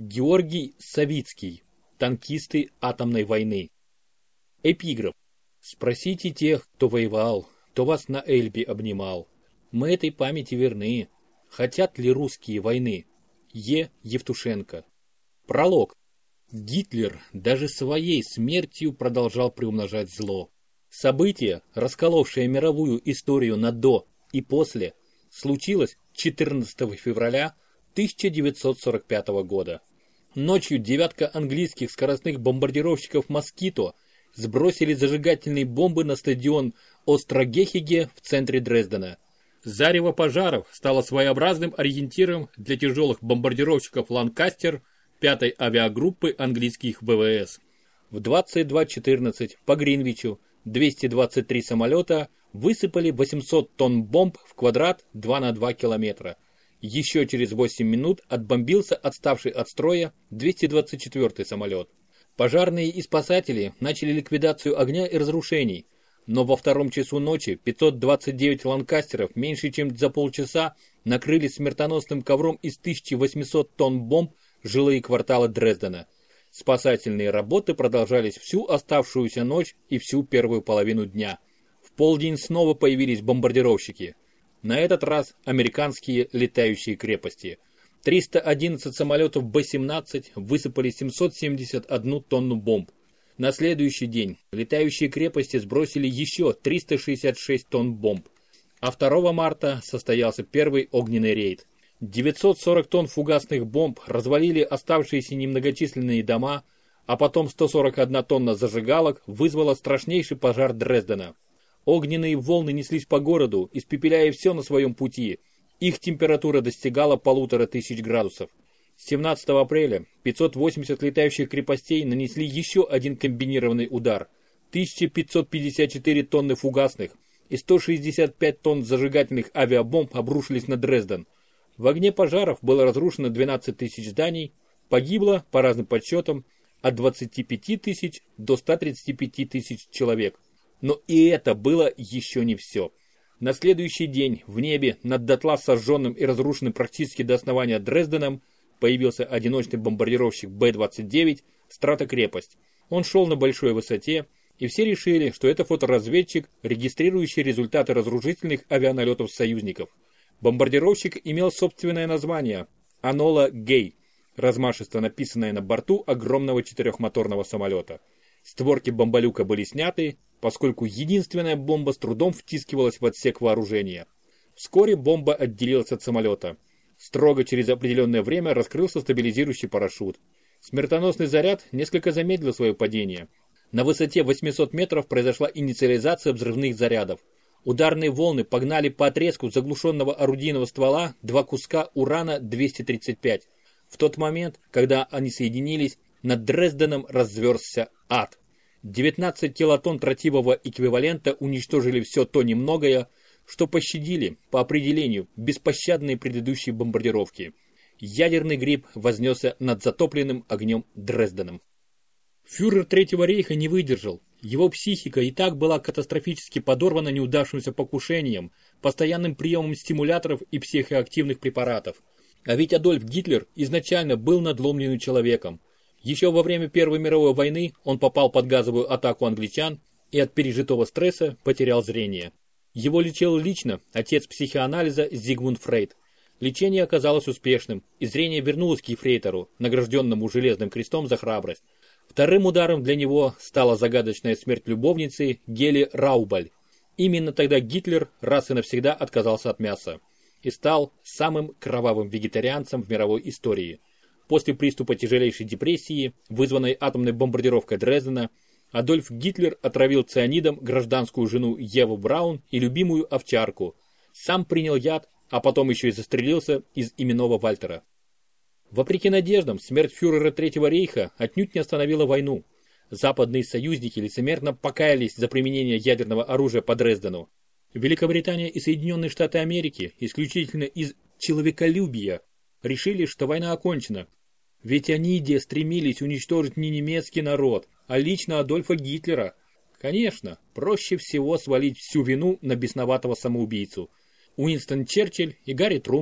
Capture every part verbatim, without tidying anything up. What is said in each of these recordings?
Георгий Савицкий. Танкисты атомной войны. Эпиграф. Спросите тех, кто воевал, кто вас на Эльбе обнимал. Мы этой памяти верны. Хотят ли русские войны? Е. Евтушенко. Пролог. Гитлер даже своей смертью продолжал приумножать зло. Событие, расколовшее мировую историю на «до» и «после», случилось четырнадцатого февраля тысяча девятьсот сорок пятого года. Ночью девятка английских скоростных бомбардировщиков «Москито» сбросили зажигательные бомбы на стадион Острогехеге в центре Дрездена. Зарево пожаров стало своеобразным ориентиром для тяжелых бомбардировщиков «Ланкастер» пятой авиагруппы английских ВВС. В двадцать два четырнадцать по Гринвичу двести двадцать три самолета высыпали восемьсот тонн бомб в квадрат два на два километра. Еще через восемь минут отбомбился отставший от строя двести двадцать четвёртый самолет. Пожарные и спасатели начали ликвидацию огня и разрушений, но во втором часу ночи пятьсот двадцать девять ланкастеров меньше чем за полчаса накрыли смертоносным ковром из тысячи восьмисот тонн бомб жилые кварталы Дрездена. Спасательные работы продолжались всю оставшуюся ночь и всю первую половину дня. В полдень снова появились бомбардировщики. На этот раз американские летающие крепости. триста одиннадцать самолетов Бэ семнадцать высыпали семьсот семьдесят одну тонну бомб. На следующий день летающие крепости сбросили еще триста шестьдесят шесть тонн бомб. А второго марта состоялся первый огненный рейд. девятьсот сорок тонн фугасных бомб развалили оставшиеся немногочисленные дома, а потом сто сорок одна тонна зажигалок вызвала страшнейший пожар Дрездена. Огненные волны неслись по городу, испепеляя все на своем пути. Их температура достигала полутора тысяч градусов. семнадцатого апреля пятьсот восемьдесят летающих крепостей нанесли еще один комбинированный удар. тысяча пятьсот пятьдесят четыре тонны фугасных и сто шестьдесят пять тонн зажигательных авиабомб обрушились на Дрезден. В огне пожаров было разрушено двенадцать тысяч зданий, погибло, по разным подсчетам, от двадцати пяти тысяч до ста тридцати пяти тысяч человек. Но и это было еще не все. На следующий день в небе над дотла сожженным и разрушенным практически до основания Дрезденом появился одиночный бомбардировщик Бэ двадцать девять «Стратокрепость». Он шел на большой высоте, и все решили, что это фоторазведчик, регистрирующий результаты разрушительных авианалетов союзников. Бомбардировщик имел собственное название – «Анола Гей», размашисто написанное на борту огромного четырехмоторного самолета. Створки бомболюка были сняты, поскольку единственная бомба с трудом втискивалась в отсек вооружения. Вскоре бомба отделилась от самолета. Строго через определенное время раскрылся стабилизирующий парашют. Смертоносный заряд несколько замедлил свое падение. На высоте восьмисот метров произошла инициализация взрывных зарядов. Ударные волны погнали по отрезку заглушенного орудийного ствола два куска урана двести тридцать пять. В тот момент, когда они соединились, над Дрезденом разверзся ад. девятнадцать килотонн тротилового эквивалента уничтожили все то немногое, что пощадили, по определению, беспощадные предыдущие бомбардировки. Ядерный гриб вознесся над затопленным огнем Дрезденом. Фюрер Третьего рейха не выдержал. Его психика и так была катастрофически подорвана неудавшимся покушением, постоянным приемом стимуляторов и психоактивных препаратов. А ведь Адольф Гитлер изначально был надломленным человеком. Еще во время Первой мировой войны он попал под газовую атаку англичан и от пережитого стресса потерял зрение. Его лечил лично отец психоанализа Зигмунд Фрейд. Лечение оказалось успешным, и зрение вернулось к ефрейтору, награжденному Железным крестом за храбрость. Вторым ударом для него стала загадочная смерть любовницы Гели Раубаль. Именно тогда Гитлер раз и навсегда отказался от мяса и стал самым кровавым вегетарианцем в мировой истории. После приступа тяжелейшей депрессии, вызванной атомной бомбардировкой Дрездена, Адольф Гитлер отравил цианидом гражданскую жену Еву Браун и любимую овчарку. Сам принял яд, а потом еще и застрелился из именного Вальтера. Вопреки надеждам, смерть фюрера Третьего рейха отнюдь не остановила войну. Западные союзники лицемерно покаялись за применение ядерного оружия по Дрездену. Великобритания и Соединенные Штаты Америки исключительно из человеколюбия решили, что война окончена. Ведь они где стремились уничтожить не немецкий народ, а лично Адольфа Гитлера. Конечно, проще всего свалить всю вину на бесноватого самоубийцу. Уинстон Черчилль и Гарри Трумэн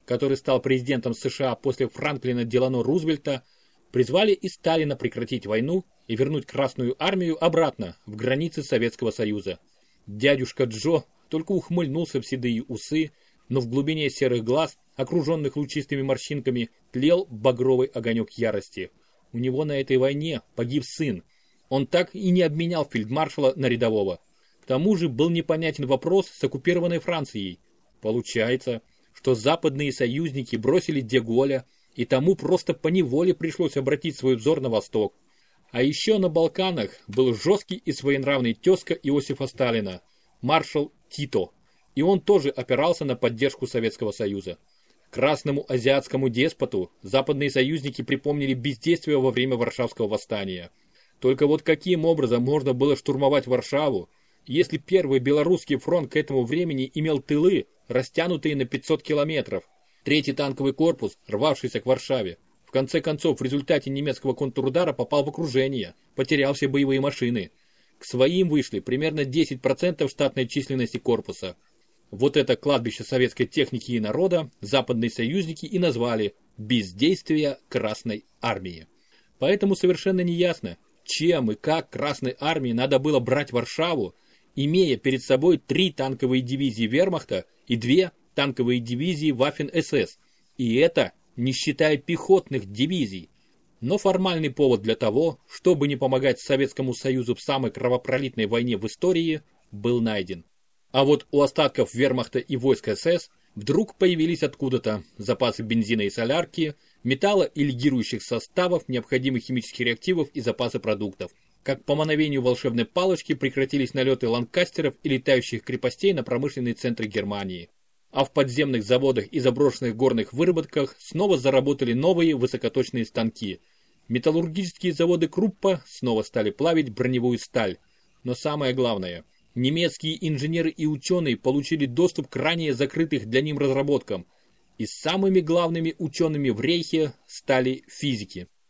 который стал президентом США после Франклина Делано Рузвельта, призвали и Сталина прекратить войну и вернуть Красную армию обратно в границы Советского Союза. Дядюшка Джо только ухмыльнулся в седые усы, но в глубине серых глаз, окруженных лучистыми морщинками, тлел багровый огонек ярости. У него на этой войне погиб сын. Он так и не обменял фельдмаршала на рядового. К тому же был непонятен вопрос с оккупированной Францией. Получается, что западные союзники бросили де Голля, и тому просто поневоле пришлось обратить свой взор на восток. А еще на Балканах был жесткий и своенравный тезка Иосифа Сталина, маршал Тито, и он тоже опирался на поддержку Советского Союза. Красному азиатскому деспоту западные союзники припомнили бездействие во время Варшавского восстания. Только вот каким образом можно было штурмовать Варшаву, если первый белорусский фронт к этому времени имел тылы, растянутые на пятьсот километров, третий танковый корпус, рвавшийся к Варшаве, в конце концов в результате немецкого контрудара попал в окружение, потерял все боевые машины. К своим вышли примерно десять процентов штатной численности корпуса. Вот это кладбище советской техники и народа западные союзники и назвали «бездействие Красной армии». Поэтому совершенно неясно, чем и как Красной армии надо было брать Варшаву, имея перед собой три танковые дивизии вермахта и две танковые дивизии Waffen-эс эс, и это не считая пехотных дивизий. Но формальный повод для того, чтобы не помогать Советскому Союзу в самой кровопролитной войне в истории, был найден. А вот у остатков вермахта и войск эс эс вдруг появились откуда-то запасы бензина и солярки, металла и легирующих составов, необходимых химических реактивов и запасы продуктов. Как по мановению волшебной палочки прекратились налеты ланкастеров и летающих крепостей на промышленные центры Германии. А в подземных заводах и заброшенных горных выработках снова заработали новые высокоточные станки. Металлургические заводы Круппа снова стали плавить броневую сталь. Но самое главное, немецкие инженеры и ученые получили доступ к ранее закрытых для них разработкам. И самыми главными учеными в Рейхе стали физики.